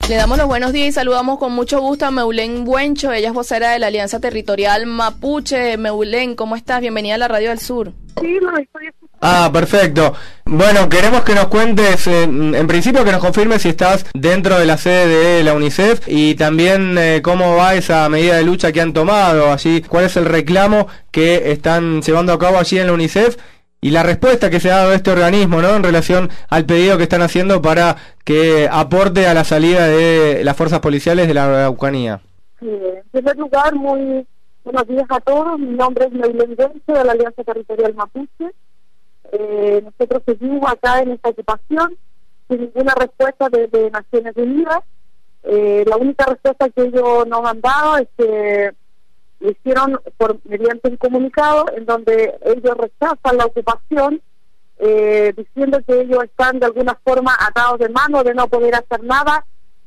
Le damos los buenos días y saludamos con mucho gusto a Meulén Buencho. Ella es vocera de la Alianza Territorial Mapuche. Meulén, ¿cómo estás? Bienvenida a la Radio del Sur. Sí, lo estoy escuchando. Perfecto. Bueno, queremos que nos cuentes, en principio que nos confirmes si estás dentro de la sede de la UNICEF y también cómo va esa medida de lucha que han tomado allí, cuál es el reclamo que están llevando a cabo allí en la UNICEF y la respuesta que se ha dado a este organismo, ¿no?, en relación al pedido que están haciendo para que aporte a la salida de las fuerzas policiales de la Araucanía. En primer lugar, muy buenos días a todos. Mi nombre es Meulén Buencho, de la Alianza Territorial Mapuche. Nosotros seguimos acá en esta ocupación sin ninguna respuesta desde Naciones Unidas. La única respuesta que ellos nos han dado es que lo hicieron mediante un comunicado en donde ellos rechazan la ocupación, diciendo que ellos están de alguna forma atados de mano, de no poder hacer nada.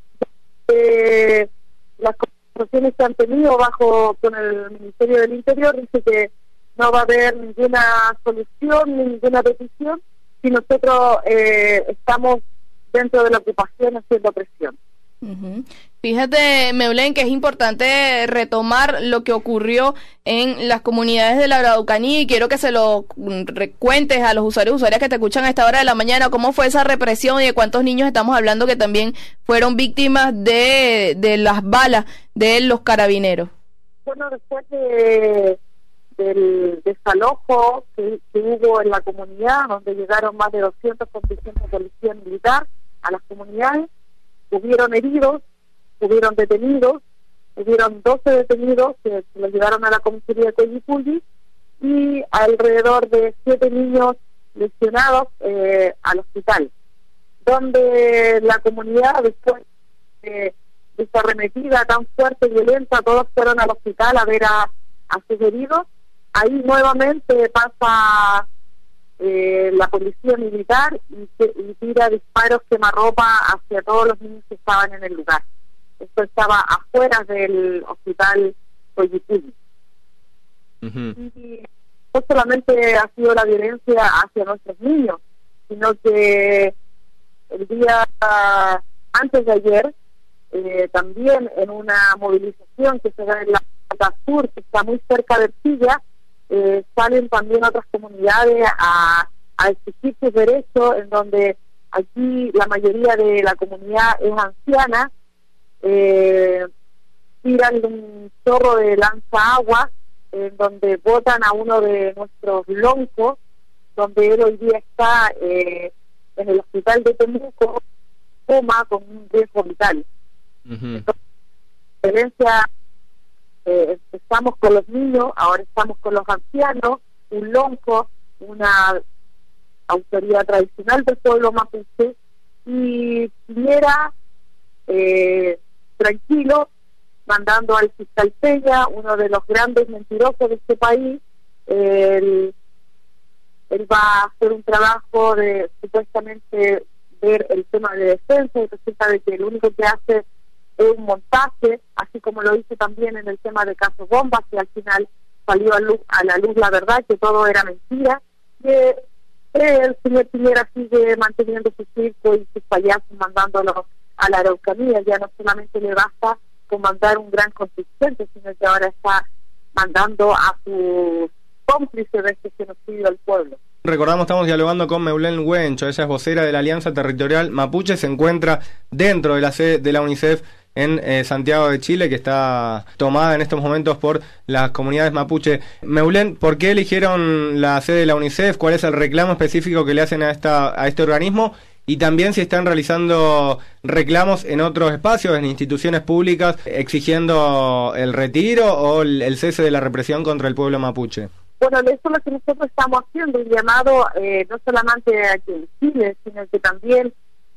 Las conversaciones que han tenido con el Ministerio del Interior dice que no va a haber ninguna solución ni ninguna decisión si nosotros estamos dentro de la ocupación haciendo presión. Fíjate, Meulén, que es importante retomar lo que ocurrió en las comunidades de la Araucanía y quiero que se lo cuentes a los usuarios y usuarias que te escuchan a esta hora de la mañana, cómo fue esa represión y de cuántos niños estamos hablando que también fueron víctimas de las balas de los carabineros. Bueno, después del desalojo que hubo en la comunidad, donde llegaron más de 200 contingentes de policía militar a las comunidades, hubieron heridos, hubieron detenidos, hubieron 12 detenidos que los llevaron a la comisaría de Coyipulli y alrededor de 7 niños lesionados al hospital, donde la comunidad, después de esta arremetida tan fuerte y violenta, todos fueron al hospital a ver a sus heridos. Ahí nuevamente pasa la policía militar y tira disparos quemarropa hacia todos los niños que estaban en el lugar. Esto estaba afuera del hospital Coyipulli. Y no solamente ha sido la violencia hacia nuestros niños, sino que el día antes de ayer, también en una movilización que se da en la Plaza Sur, que está muy cerca de Ercilla, salen también otras comunidades a exigir sus derechos, en donde aquí la mayoría de la comunidad es anciana. Tiran un chorro de lanza-agua, en donde botan a uno de nuestros loncos, donde él hoy día está en el hospital de Temuco, coma con un riesgo vital. Entonces, violencia, empezamos con los niños, ahora estamos con los ancianos, un lonco, una autoridad tradicional del pueblo mapuche, y Piñera tranquilo, mandando al fiscal Peña, uno de los grandes mentirosos de este país. Él va a hacer un trabajo de supuestamente ver el tema de defensa y resulta de que lo único que hace es un montaje, así como lo hizo también en el tema de Caso Bombas, que al final salió a la luz la verdad, que todo era mentira. Que el señor Piñera sigue manteniendo su circo y sus payasos mandándolos a la Araucanía. Ya no solamente le basta con mandar un gran contingente, sino que ahora está mandando a sus cómplices de este genocidio al pueblo. Recordamos, estamos dialogando con Meulén Buencho, ella es vocera de la Alianza Territorial Mapuche, se encuentra dentro de la sede de la UNICEF en Santiago de Chile, que está tomada en estos momentos por las comunidades mapuche. Meulén, ¿por qué eligieron la sede de la UNICEF? ¿Cuál es el reclamo específico que le hacen a este organismo? Y también si están realizando reclamos en otros espacios, en instituciones públicas, exigiendo el retiro o el cese de la represión contra el pueblo mapuche. Bueno, eso es lo que nosotros estamos haciendo, un llamado no solamente aquí en Chile, sino que también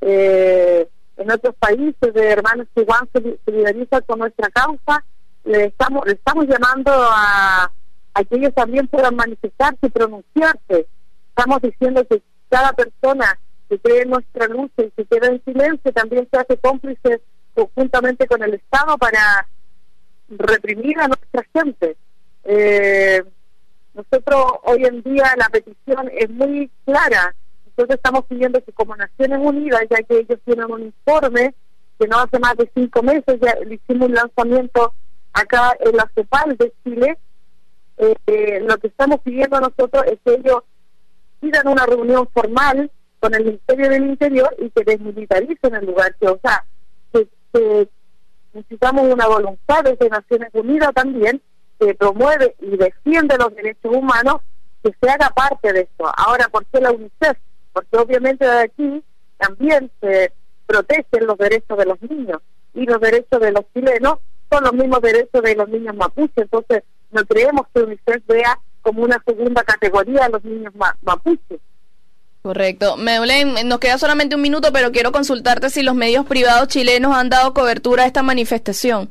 en otros países de hermanos que igual se solidarizan con nuestra causa. Le estamos llamando a que ellos también puedan manifestarse y pronunciarse. Estamos diciendo que cada persona que cree en nuestra lucha y se queda en silencio también se hace cómplice conjuntamente con el Estado para reprimir a nuestra gente. Nosotros hoy en día la petición es muy clara. Nosotros estamos pidiendo que como Naciones Unidas, ya que ellos tienen un informe que no hace más de 5 meses ya le hicimos un lanzamiento acá en la CEPAL de Chile. Lo que estamos pidiendo nosotros es que ellos pidan una reunión formal con el Ministerio del Interior y que desmilitaricen el lugar, que, o sea, que necesitamos una voluntad desde Naciones Unidas también, que promueve y defiende los derechos humanos, que se haga parte de esto. Ahora, ¿por qué la UNICEF? Porque obviamente de aquí también se protegen los derechos de los niños, y los derechos de los chilenos son los mismos derechos de los niños mapuches. Entonces no creemos que UNICEF vea como una segunda categoría a los niños mapuches. Correcto. Meulen, nos queda solamente un minuto, pero quiero consultarte si los medios privados chilenos han dado cobertura a esta manifestación.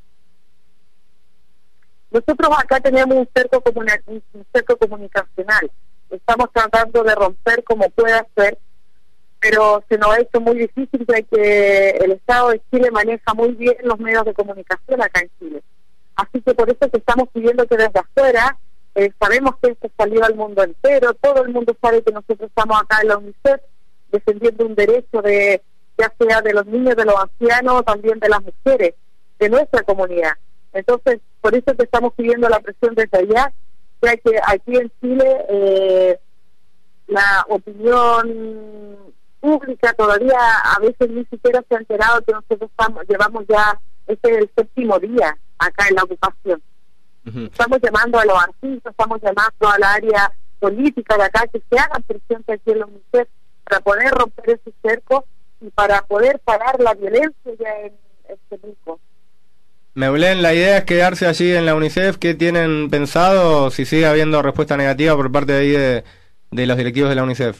Nosotros acá tenemos un cerco comunicacional. Estamos tratando de romper como pueda ser, pero se nos ha hecho muy difícil, ya que el Estado de Chile maneja muy bien los medios de comunicación acá en Chile. Así que por eso que estamos pidiendo que desde afuera, sabemos que esto salió al mundo entero, todo el mundo sabe que nosotros estamos acá en la UNICEF defendiendo un derecho de, ya sea de los niños, de los ancianos, también de las mujeres, de nuestra comunidad. Entonces, por eso que estamos pidiendo la presión desde allá, ya que aquí en Chile la opinión pública todavía a veces ni siquiera se ha enterado que nosotros llevamos ya, este es el 7º día acá en la ocupación. Estamos llamando a los artistas, estamos llamando a la área política de acá que se hagan presentes aquí en la UNICEF para poder romper ese cerco y para poder parar la violencia ya en Temuco. Meulen, la idea es quedarse allí en la UNICEF. ¿Qué tienen pensado si sigue habiendo respuesta negativa por parte de ahí de los directivos de la UNICEF?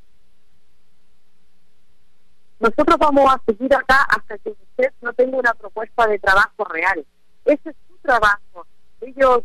Nosotros vamos a seguir acá hasta que UNICEF no tenga una propuesta de trabajo real. Ese es su trabajo. Ellos,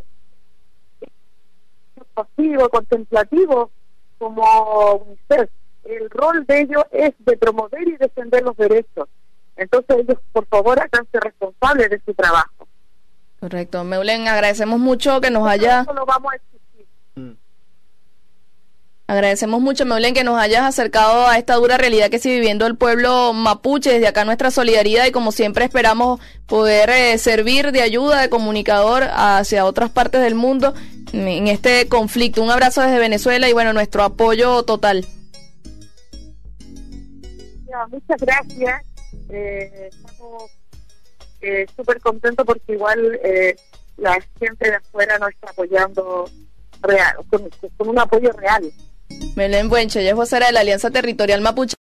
pasivo, contemplativo, como UNICEF, el rol de ellos es de promover y defender los derechos. Entonces ellos, por favor, háganse responsables de su trabajo. Correcto. Meulen, agradecemos mucho que nos haya... Eso lo vamos a exigir. Agradecemos mucho, Meulen, que nos hayas acercado a esta dura realidad que sigue viviendo el pueblo mapuche. Desde acá nuestra solidaridad, y como siempre esperamos poder servir de ayuda, de comunicador hacia otras partes del mundo en este conflicto. Un abrazo desde Venezuela y bueno, nuestro apoyo total. Ya, muchas gracias. Estamos súper contentos porque igual la gente de afuera nos está apoyando real, con un apoyo real. Meulen Wenche, ella es vocera de la Alianza Territorial Mapuche.